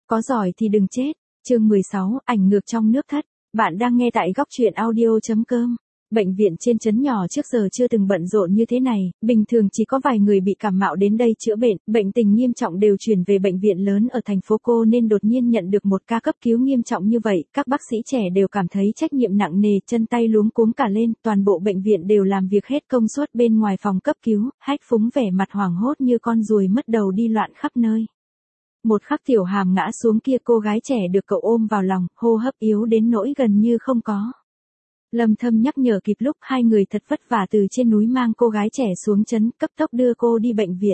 Có giỏi thì đừng chết. Chương 16, ảnh ngược trong nước thất. Bạn đang nghe tại góc truyện audio.com. Bệnh viện trên trấn nhỏ trước giờ chưa từng bận rộn như thế này, bình thường chỉ có vài người bị cảm mạo đến đây chữa bệnh tình nghiêm trọng đều chuyển về bệnh viện lớn ở thành phố Cô nên đột nhiên nhận được một ca cấp cứu nghiêm trọng như vậy, các bác sĩ trẻ đều cảm thấy trách nhiệm nặng nề, chân tay luống cuống cả lên, toàn bộ bệnh viện đều làm việc hết công suất bên ngoài phòng cấp cứu, Hách Phúng vẻ mặt hoảng hốt như con ruồi mất đầu đi loạn khắp nơi. Một khắc Tiểu Hàm ngã xuống kia, cô gái trẻ được cậu ôm vào lòng, hô hấp yếu đến nỗi gần như không có. Lâm Thâm nhắc nhở kịp lúc, hai người thật vất vả từ trên núi mang cô gái trẻ xuống trấn, cấp tốc đưa cô đi bệnh viện.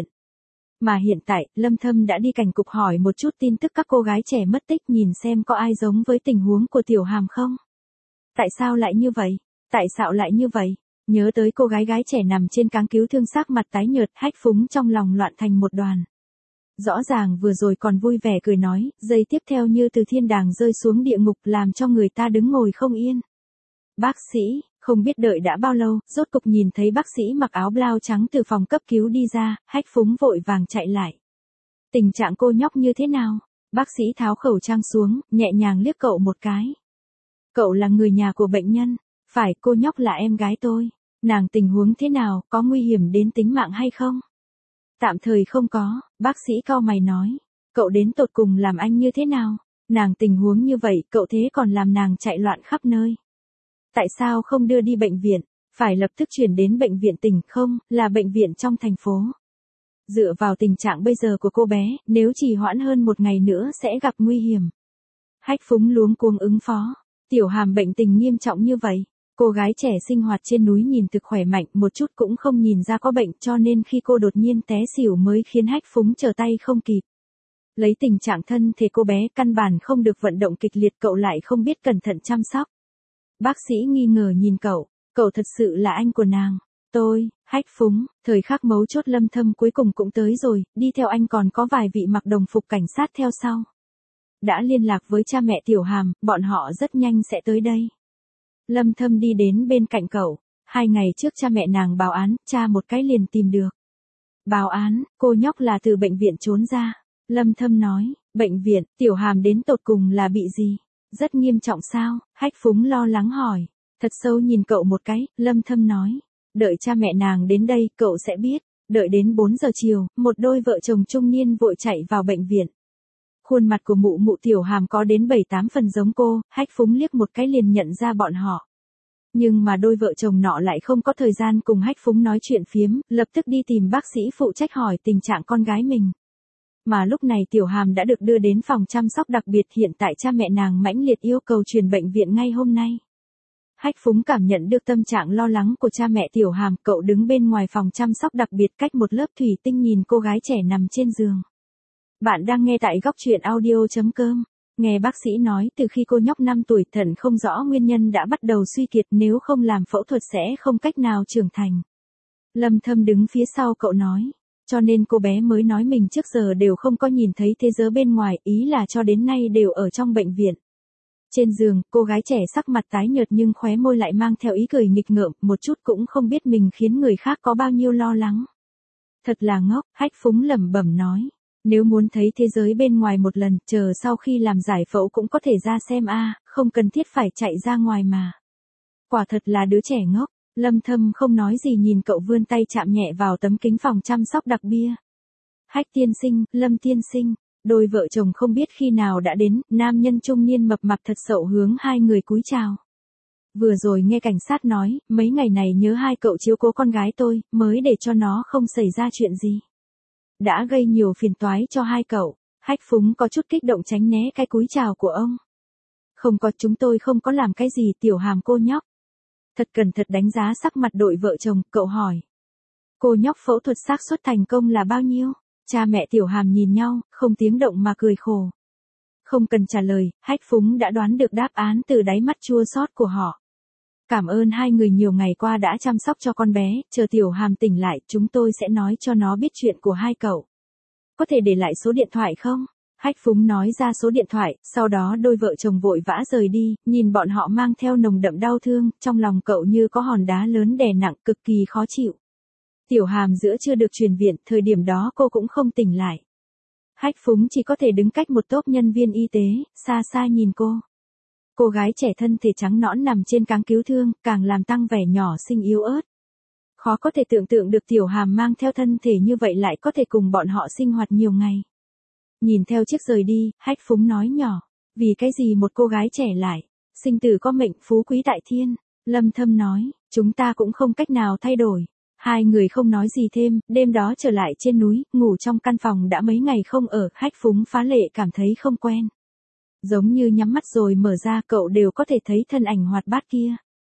Mà hiện tại, Lâm Thâm đã đi cảnh cục hỏi một chút tin tức các cô gái trẻ mất tích, nhìn xem có ai giống với tình huống của Tiểu Hàm không. Tại sao lại như vậy? Tại sao lại như vậy? Nhớ tới cô gái trẻ nằm trên cáng cứu thương, sắc mặt tái nhợt, Hách Phúng trong lòng loạn thành một đoàn. Rõ ràng vừa rồi còn vui vẻ cười nói, giây tiếp theo như từ thiên đàng rơi xuống địa ngục, làm cho người ta đứng ngồi không yên. Bác sĩ, không biết đợi đã bao lâu, rốt cục nhìn thấy bác sĩ mặc áo blau trắng từ phòng cấp cứu đi ra, Hách Phúng vội vàng chạy lại. Tình trạng cô nhóc như thế nào? Bác sĩ tháo khẩu trang xuống, nhẹ nhàng liếc cậu một cái. Cậu là người nhà của bệnh nhân. Phải, cô nhóc là em gái tôi. Nàng tình huống thế nào, có nguy hiểm đến tính mạng hay không? Tạm thời không có, bác sĩ cau mày nói. Cậu đến tột cùng làm anh như thế nào? Nàng tình huống như vậy, cậu thế còn làm nàng chạy loạn khắp nơi. Tại sao không đưa đi bệnh viện? Phải lập tức chuyển đến bệnh viện tỉnh, không, là bệnh viện trong thành phố. Dựa vào tình trạng bây giờ của cô bé, nếu trì hoãn hơn một ngày nữa sẽ gặp nguy hiểm. Hách Phúng luống cuống ứng phó. Tiểu Hàm bệnh tình nghiêm trọng như vậy. Cô gái trẻ sinh hoạt trên núi nhìn thực khỏe mạnh, một chút cũng không nhìn ra có bệnh, cho nên khi cô đột nhiên té xỉu mới khiến Hách Phúng trở tay không kịp. Lấy tình trạng thân thể cô bé, căn bản không được vận động kịch liệt, cậu lại không biết cẩn thận chăm sóc. Bác sĩ nghi ngờ nhìn cậu thật sự là anh của nàng. Tôi, Hách Phúng, thời khắc mấu chốt Lâm Thâm cuối cùng cũng tới rồi, đi theo anh còn có vài vị mặc đồng phục cảnh sát theo sau. Đã liên lạc với cha mẹ Tiểu Hàm, bọn họ rất nhanh sẽ tới đây. Lâm Thâm đi đến bên cạnh cậu. 2 ngày trước cha mẹ nàng báo án, cha một cái liền tìm được. Báo án, cô nhóc là từ bệnh viện trốn ra. Lâm Thâm nói, bệnh viện, Tiểu Hàm đến tột cùng là bị gì? Rất nghiêm trọng sao? Hách Phúng lo lắng hỏi. Thật sâu nhìn cậu một cái, Lâm Thâm nói. Đợi cha mẹ nàng đến đây, cậu sẽ biết. Đợi đến 4 giờ chiều, một đôi vợ chồng trung niên vội chạy vào bệnh viện. Khuôn mặt của mụ Tiểu Hàm có đến 7-8 phần giống cô, Hách Phúng liếc một cái liền nhận ra bọn họ. Nhưng mà đôi vợ chồng nọ lại không có thời gian cùng Hách Phúng nói chuyện phiếm, lập tức đi tìm bác sĩ phụ trách hỏi tình trạng con gái mình. Mà lúc này Tiểu Hàm đã được đưa đến phòng chăm sóc đặc biệt, hiện tại cha mẹ nàng mãnh liệt yêu cầu chuyển bệnh viện ngay hôm nay. Hách Phúng cảm nhận được tâm trạng lo lắng của cha mẹ Tiểu Hàm, cậu đứng bên ngoài phòng chăm sóc đặc biệt cách một lớp thủy tinh nhìn cô gái trẻ nằm trên giường. Bạn đang nghe tại góc truyện audio.com. Nghe bác sĩ nói từ khi cô nhóc 5 tuổi thận không rõ nguyên nhân đã bắt đầu suy kiệt, nếu không làm phẫu thuật sẽ không cách nào trưởng thành. Lâm Thâm đứng phía sau cậu nói. Cho nên cô bé mới nói mình trước giờ đều không có nhìn thấy thế giới bên ngoài, ý là cho đến nay đều ở trong bệnh viện. Trên giường, cô gái trẻ sắc mặt tái nhợt nhưng khóe môi lại mang theo ý cười nghịch ngợm, một chút cũng không biết mình khiến người khác có bao nhiêu lo lắng. Thật là ngốc, Hách Phúng lẩm bẩm nói. Nếu muốn thấy thế giới bên ngoài một lần, chờ sau khi làm giải phẫu cũng có thể ra xem không cần thiết phải chạy ra ngoài mà. Quả thật là đứa trẻ ngốc. Lâm Thâm không nói gì nhìn cậu vươn tay chạm nhẹ vào tấm kính phòng chăm sóc đặc bia. Hách tiên sinh, Lâm tiên sinh, đôi vợ chồng không biết khi nào đã đến, nam nhân trung niên mập mạp thật sậu hướng hai người cúi chào. Vừa rồi nghe cảnh sát nói, mấy ngày này nhớ hai cậu chiếu cố con gái tôi, mới để cho nó không xảy ra chuyện gì. Đã gây nhiều phiền toái cho hai cậu. Hách Phúng có chút kích động tránh né cái cúi chào của ông. Không có, chúng tôi không có làm cái gì. Tiểu Hàm cô nhóc. Thật cẩn thận đánh giá sắc mặt đội vợ chồng, cậu hỏi. Cô nhóc phẫu thuật xác suất thành công là bao nhiêu? Cha mẹ Tiểu Hàm nhìn nhau, không tiếng động mà cười khổ. Không cần trả lời, Hách Phúng đã đoán được đáp án từ đáy mắt chua xót của họ. Cảm ơn hai người nhiều ngày qua đã chăm sóc cho con bé, chờ Tiểu Hàm tỉnh lại, chúng tôi sẽ nói cho nó biết chuyện của hai cậu. Có thể để lại số điện thoại không? Hách Phúng nói ra số điện thoại, sau đó đôi vợ chồng vội vã rời đi, nhìn bọn họ mang theo nồng đậm đau thương, trong lòng cậu như có hòn đá lớn đè nặng, cực kỳ khó chịu. Tiểu Hàm giữa chưa được chuyển viện, thời điểm đó cô cũng không tỉnh lại. Hách Phúng chỉ có thể đứng cách một tốp nhân viên y tế, xa xa nhìn cô. Cô gái trẻ thân thể trắng nõn nằm trên cáng cứu thương, càng làm tăng vẻ nhỏ xinh yếu ớt. Khó có thể tưởng tượng được Tiểu Hàm mang theo thân thể như vậy lại có thể cùng bọn họ sinh hoạt nhiều ngày. Nhìn theo chiếc rời đi, Hách Phúng nói nhỏ, vì cái gì một cô gái trẻ lại, sinh tử có mệnh phú quý tại thiên. Lâm Thâm nói, chúng ta cũng không cách nào thay đổi. Hai người không nói gì thêm, đêm đó trở lại trên núi, ngủ trong căn phòng đã mấy ngày không ở, Hách Phúng phá lệ cảm thấy không quen. Giống như nhắm mắt rồi mở ra cậu đều có thể thấy thân ảnh hoạt bát kia.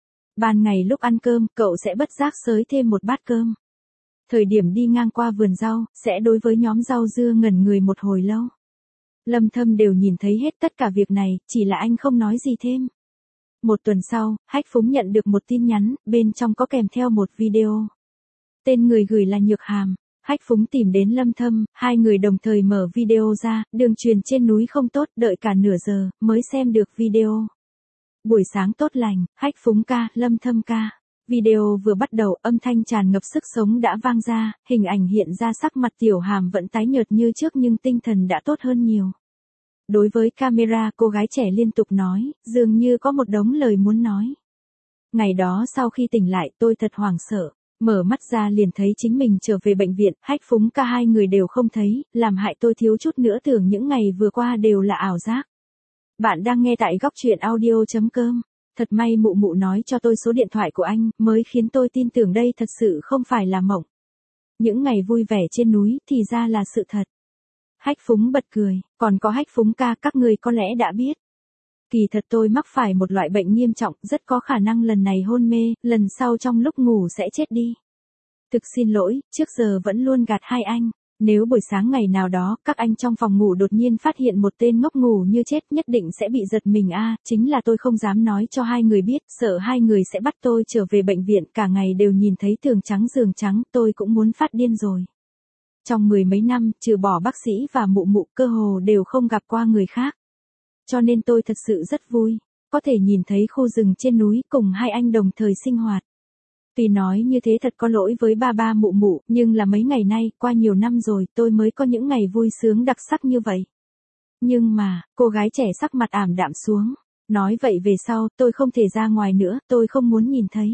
Ban ngày lúc ăn cơm, cậu sẽ bất giác xới thêm một bát cơm. Thời điểm đi ngang qua vườn rau, sẽ đối với nhóm rau dưa ngẩn người một hồi lâu. Lâm Thâm đều nhìn thấy hết tất cả việc này, chỉ là anh không nói gì thêm. Một tuần sau, Hách Phúng nhận được một tin nhắn, bên trong có kèm theo một video. Tên người gửi là Nhược Hàm. Hách Phúng tìm đến Lâm Thâm, hai người đồng thời mở video ra, đường truyền trên núi không tốt, đợi cả nửa giờ, mới xem được video. Buổi sáng tốt lành, Hách Phúng ca, Lâm Thâm ca. Video vừa bắt đầu, âm thanh tràn ngập sức sống đã vang ra, hình ảnh hiện ra sắc mặt Tiểu Hàm vẫn tái nhợt như trước nhưng tinh thần đã tốt hơn nhiều. Đối với camera, cô gái trẻ liên tục nói, dường như có một đống lời muốn nói. Ngày đó sau khi tỉnh lại, tôi thật hoảng sợ. Mở mắt ra liền thấy chính mình trở về bệnh viện, Hách Phúng ca hai người đều không thấy, làm hại tôi thiếu chút nữa tưởng những ngày vừa qua đều là ảo giác. Bạn đang nghe tại góc truyện audio.com. Thật may mụ mụ nói cho tôi số điện thoại của anh, mới khiến tôi tin tưởng đây thật sự không phải là mộng. Những ngày vui vẻ trên núi, thì ra là sự thật. Hách Phúng bật cười, còn có Hách Phúng ca, các người có lẽ đã biết. Kỳ thật tôi mắc phải một loại bệnh nghiêm trọng, rất có khả năng lần này hôn mê, lần sau trong lúc ngủ sẽ chết đi. Thực xin lỗi, trước giờ vẫn luôn gạt hai anh. Nếu buổi sáng ngày nào đó, các anh trong phòng ngủ đột nhiên phát hiện một tên ngốc ngủ như chết, nhất định sẽ bị giật mình chính là tôi không dám nói cho hai người biết, sợ hai người sẽ bắt tôi trở về bệnh viện, cả ngày đều nhìn thấy tường trắng giường trắng, tôi cũng muốn phát điên rồi. Trong mười mấy năm, trừ bỏ bác sĩ và mụ mụ, cơ hồ đều không gặp qua người khác. Cho nên tôi thật sự rất vui, có thể nhìn thấy khu rừng trên núi cùng hai anh đồng thời sinh hoạt. Tuy nói như thế thật có lỗi với ba mụ mụ, nhưng là mấy ngày nay, qua nhiều năm rồi, tôi mới có những ngày vui sướng đặc sắc như vậy. Nhưng mà, cô gái trẻ sắc mặt ảm đạm xuống. Nói vậy về sau, tôi không thể ra ngoài nữa, tôi không muốn nhìn thấy.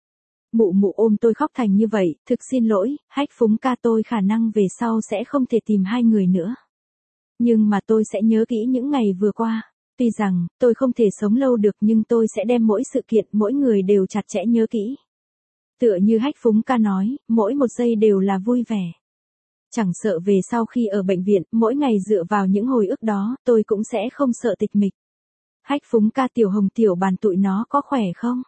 Mụ mụ ôm tôi khóc thành như vậy, thực xin lỗi, Hách Phúng ca, tôi khả năng về sau sẽ không thể tìm hai người nữa. Nhưng mà tôi sẽ nhớ kỹ những ngày vừa qua. Tuy rằng, tôi không thể sống lâu được nhưng tôi sẽ đem mỗi sự kiện, mỗi người đều chặt chẽ nhớ kỹ. Tựa như Hách Phúng ca nói, mỗi một giây đều là vui vẻ. Chẳng sợ về sau khi ở bệnh viện, mỗi ngày dựa vào những hồi ức đó, tôi cũng sẽ không sợ tịch mịch. Hách Phúng ca, Tiểu Hồng tiểu bàn tụi nó có khỏe không?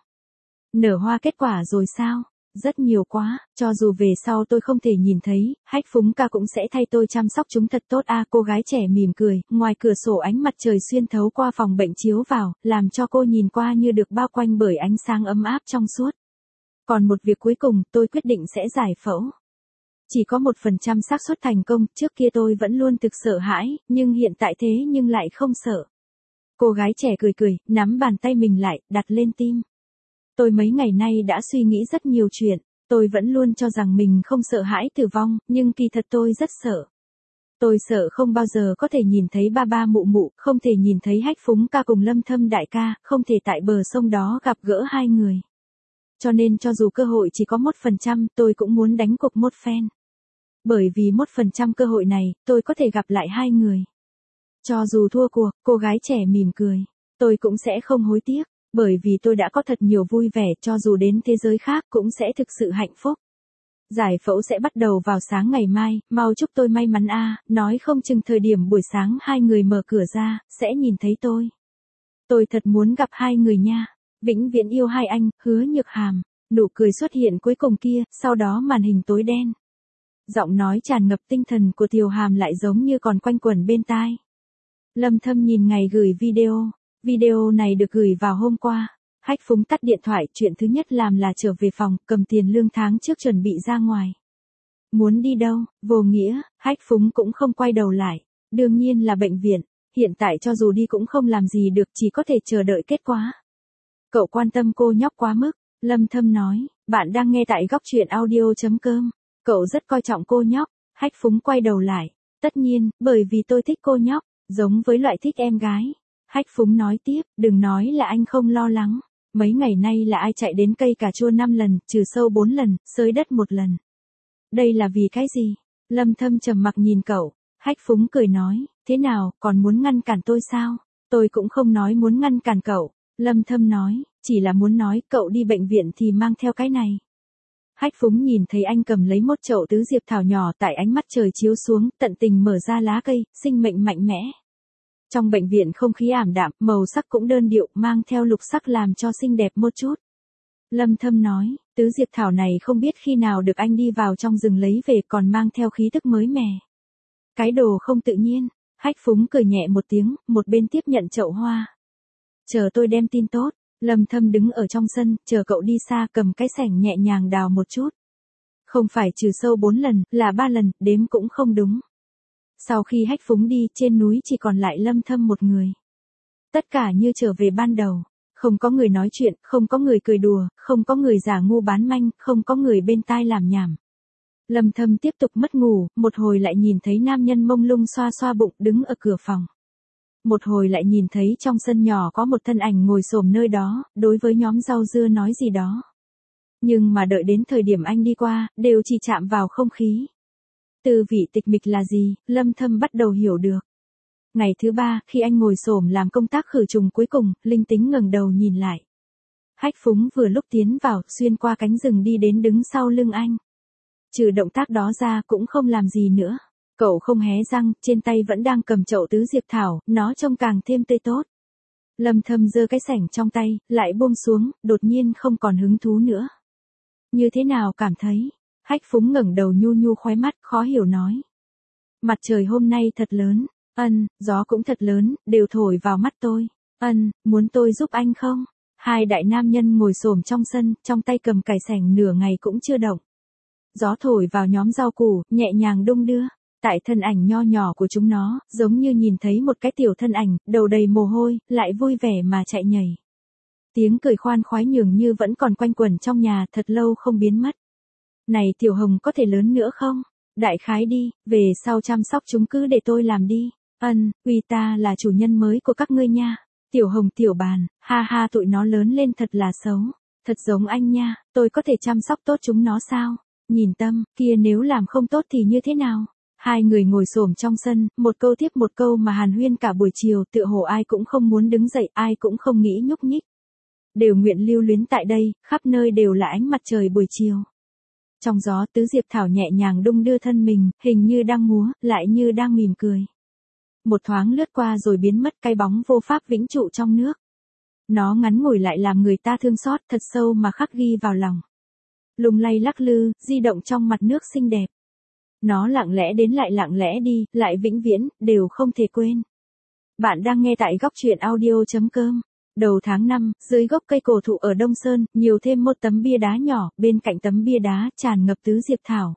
Nở hoa kết quả rồi sao? Rất nhiều quá, cho dù về sau tôi không thể nhìn thấy, Hách Phúng ca cũng sẽ thay tôi chăm sóc chúng thật tốt cô gái trẻ mỉm cười, ngoài cửa sổ ánh mặt trời xuyên thấu qua phòng bệnh chiếu vào, làm cho cô nhìn qua như được bao quanh bởi ánh sáng ấm áp trong suốt. Còn một việc cuối cùng, tôi quyết định sẽ giải phẫu. Chỉ có 1% xác suất thành công, trước kia tôi vẫn luôn thực sợ hãi, nhưng hiện tại thế nhưng lại không sợ. Cô gái trẻ cười cười, nắm bàn tay mình lại, đặt lên tim. Tôi mấy ngày nay đã suy nghĩ rất nhiều chuyện, tôi vẫn luôn cho rằng mình không sợ hãi tử vong, nhưng kỳ thật tôi rất sợ. Tôi sợ không bao giờ có thể nhìn thấy ba mụ mụ, không thể nhìn thấy Hách Phúng ca cùng Lâm Thâm đại ca, không thể tại bờ sông đó gặp gỡ hai người. Cho nên cho dù cơ hội chỉ có 1%, tôi cũng muốn đánh cuộc một phen. Bởi vì 1% cơ hội này, tôi có thể gặp lại hai người. Cho dù thua cuộc, cô gái trẻ mỉm cười, tôi cũng sẽ không hối tiếc, bởi vì tôi đã có thật nhiều vui vẻ, cho dù đến thế giới khác cũng sẽ thực sự hạnh phúc. Giải phẫu sẽ bắt đầu vào sáng ngày mai, mau chúc tôi may mắn nói không chừng thời điểm buổi sáng hai người mở cửa ra, sẽ nhìn thấy tôi. Tôi thật muốn gặp hai người nha. Vĩnh viễn yêu hai anh, Hứa Nhược Hàm. Nụ cười xuất hiện cuối cùng kia, sau đó màn hình tối đen. Giọng nói tràn ngập tinh thần của Tiểu Hàm lại giống như còn quanh quẩn bên tai. Lâm Thâm nhìn ngày gửi video. Video này được gửi vào hôm qua. Hách Phúng tắt điện thoại, chuyện thứ nhất làm là trở về phòng, cầm tiền lương tháng trước chuẩn bị ra ngoài. Muốn đi đâu, vô nghĩa, Hách Phúng cũng không quay đầu lại. Đương nhiên là bệnh viện, hiện tại cho dù đi cũng không làm gì được, chỉ có thể chờ đợi kết quả. Cậu quan tâm cô nhóc quá mức, Lâm Thâm nói, bạn đang nghe tại góc truyện audio.com. Cậu rất coi trọng cô nhóc, Hách Phúng quay đầu lại, Tất nhiên, bởi vì tôi thích cô nhóc, giống với loại thích em gái. Hách Phúng nói tiếp, đừng nói là anh không lo lắng. Mấy ngày nay là ai chạy đến cây cà chua 5 lần, trừ sâu 4 lần, xới đất 1 lần. Đây là vì cái gì? Lâm Thâm trầm mặc nhìn cậu. Hách Phúng cười nói, thế nào, còn muốn ngăn cản tôi sao? Tôi cũng không nói muốn ngăn cản cậu. Lâm Thâm nói, chỉ là muốn nói cậu đi bệnh viện thì mang theo cái này. Hách Phúng nhìn thấy anh cầm lấy một chậu tứ diệp thảo nhỏ, tại ánh mắt trời chiếu xuống, tận tình mở ra lá cây, sinh mệnh mạnh mẽ. Trong bệnh viện không khí ảm đạm, màu sắc cũng đơn điệu, mang theo lục sắc làm cho xinh đẹp một chút. Lâm Thâm nói, tứ diệp thảo này không biết khi nào được anh đi vào trong rừng lấy về, còn mang theo khí tức mới mẻ. Cái đồ không tự nhiên. Hách Phúng cười nhẹ một tiếng, một bên tiếp nhận chậu hoa. Chờ tôi đem tin tốt. Lâm Thâm đứng ở trong sân, chờ cậu đi xa, cầm cái xẻng nhẹ nhàng đào một chút. Không phải trừ sâu 4 lần, là 3 lần, đếm cũng không đúng. Sau khi Hách Phúng đi, trên núi chỉ còn lại Lâm Thâm một người. Tất cả như trở về ban đầu. Không có người nói chuyện, không có người cười đùa, không có người giả ngu bán manh, không có người bên tai làm nhảm. Lâm Thâm tiếp tục mất ngủ, một hồi lại nhìn thấy nam nhân mông lung xoa xoa bụng đứng ở cửa phòng. Một hồi lại nhìn thấy trong sân nhỏ có một thân ảnh ngồi xổm nơi đó, đối với nhóm rau dưa nói gì đó. Nhưng mà đợi đến thời điểm anh đi qua, đều chỉ chạm vào không khí. Tư vị tịch mịch là gì, Lâm Thâm bắt đầu hiểu được. Ngày thứ 3, khi anh ngồi xổm làm công tác khử trùng cuối cùng, linh tính ngẩng đầu nhìn lại. Hách Phúng vừa lúc tiến vào, xuyên qua cánh rừng đi đến đứng sau lưng anh. Trừ động tác đó ra cũng không làm gì nữa. Cậu không hé răng, trên tay vẫn đang cầm chậu tứ diệp thảo, nó trông càng thêm tươi tốt. Lâm Thâm giơ cái xẻng trong tay, lại buông xuống, đột nhiên không còn hứng thú nữa. Như thế nào cảm thấy? Hách Phúng ngẩng đầu nhu nhu khóe mắt, khó hiểu nói. Mặt trời hôm nay thật lớn, gió cũng thật lớn, đều thổi vào mắt tôi. Muốn tôi giúp anh không? Hai đại nam nhân ngồi xổm trong sân, trong tay cầm cày xẻng nửa ngày cũng chưa động. Gió thổi vào nhóm rau củ, nhẹ nhàng đung đưa. Tại thân ảnh nho nhỏ của chúng nó, giống như nhìn thấy một cái tiểu thân ảnh, đầu đầy mồ hôi, lại vui vẻ mà chạy nhảy. Tiếng cười khoan khoái nhường như vẫn còn quanh quẩn trong nhà, thật lâu không biến mất. Này Tiểu Hồng có thể lớn nữa không? Đại khái đi, về sau chăm sóc chúng cứ để tôi làm đi. Uy ta là chủ nhân mới của các ngươi nha. Tiểu Hồng Tiểu Bàn, ha ha tụi nó lớn lên thật là xấu. Thật giống anh nha, tôi có thể chăm sóc tốt chúng nó sao? Nhìn Tâm, kia nếu làm không tốt thì như thế nào? Hai người ngồi xổm trong sân, một câu tiếp một câu mà hàn huyên cả buổi chiều, tựa hồ ai cũng không muốn đứng dậy, ai cũng không nghĩ nhúc nhích. Đều nguyện lưu luyến tại đây, khắp nơi đều là ánh mặt trời buổi chiều. Trong gió tứ diệp thảo nhẹ nhàng đung đưa thân mình, hình như đang múa, lại như đang mỉm cười. Một thoáng lướt qua rồi biến mất, cái bóng vô pháp vĩnh trụ trong nước. Nó ngắn ngủi lại làm người ta thương xót, thật sâu mà khắc ghi vào lòng. Lung lay lắc lư, di động trong mặt nước xinh đẹp. Nó lặng lẽ đến lại lặng lẽ đi, lại vĩnh viễn, đều không thể quên. Bạn đang nghe tại góc truyện audio.com. Đầu tháng 5, dưới gốc cây cổ thụ ở Đông Sơn, nhiều thêm một tấm bia đá nhỏ, bên cạnh tấm bia đá tràn ngập tứ diệp thảo.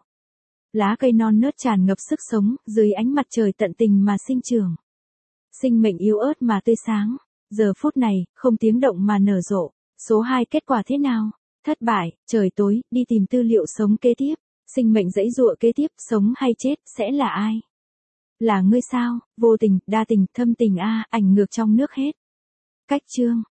Lá cây non nớt tràn ngập sức sống, dưới ánh mặt trời tận tình mà sinh trưởng. Sinh mệnh yếu ớt mà tươi sáng. Giờ phút này, không tiếng động mà nở rộ. Số 2 kết quả thế nào? Thất bại, trời tối, đi tìm tư liệu sống kế tiếp. Sinh mệnh dãy dụa kế tiếp, sống hay chết, sẽ là ai? Là ngươi sao? Vô tình, đa tình, thâm tình a, ảnh ngược trong nước hết. Cách chương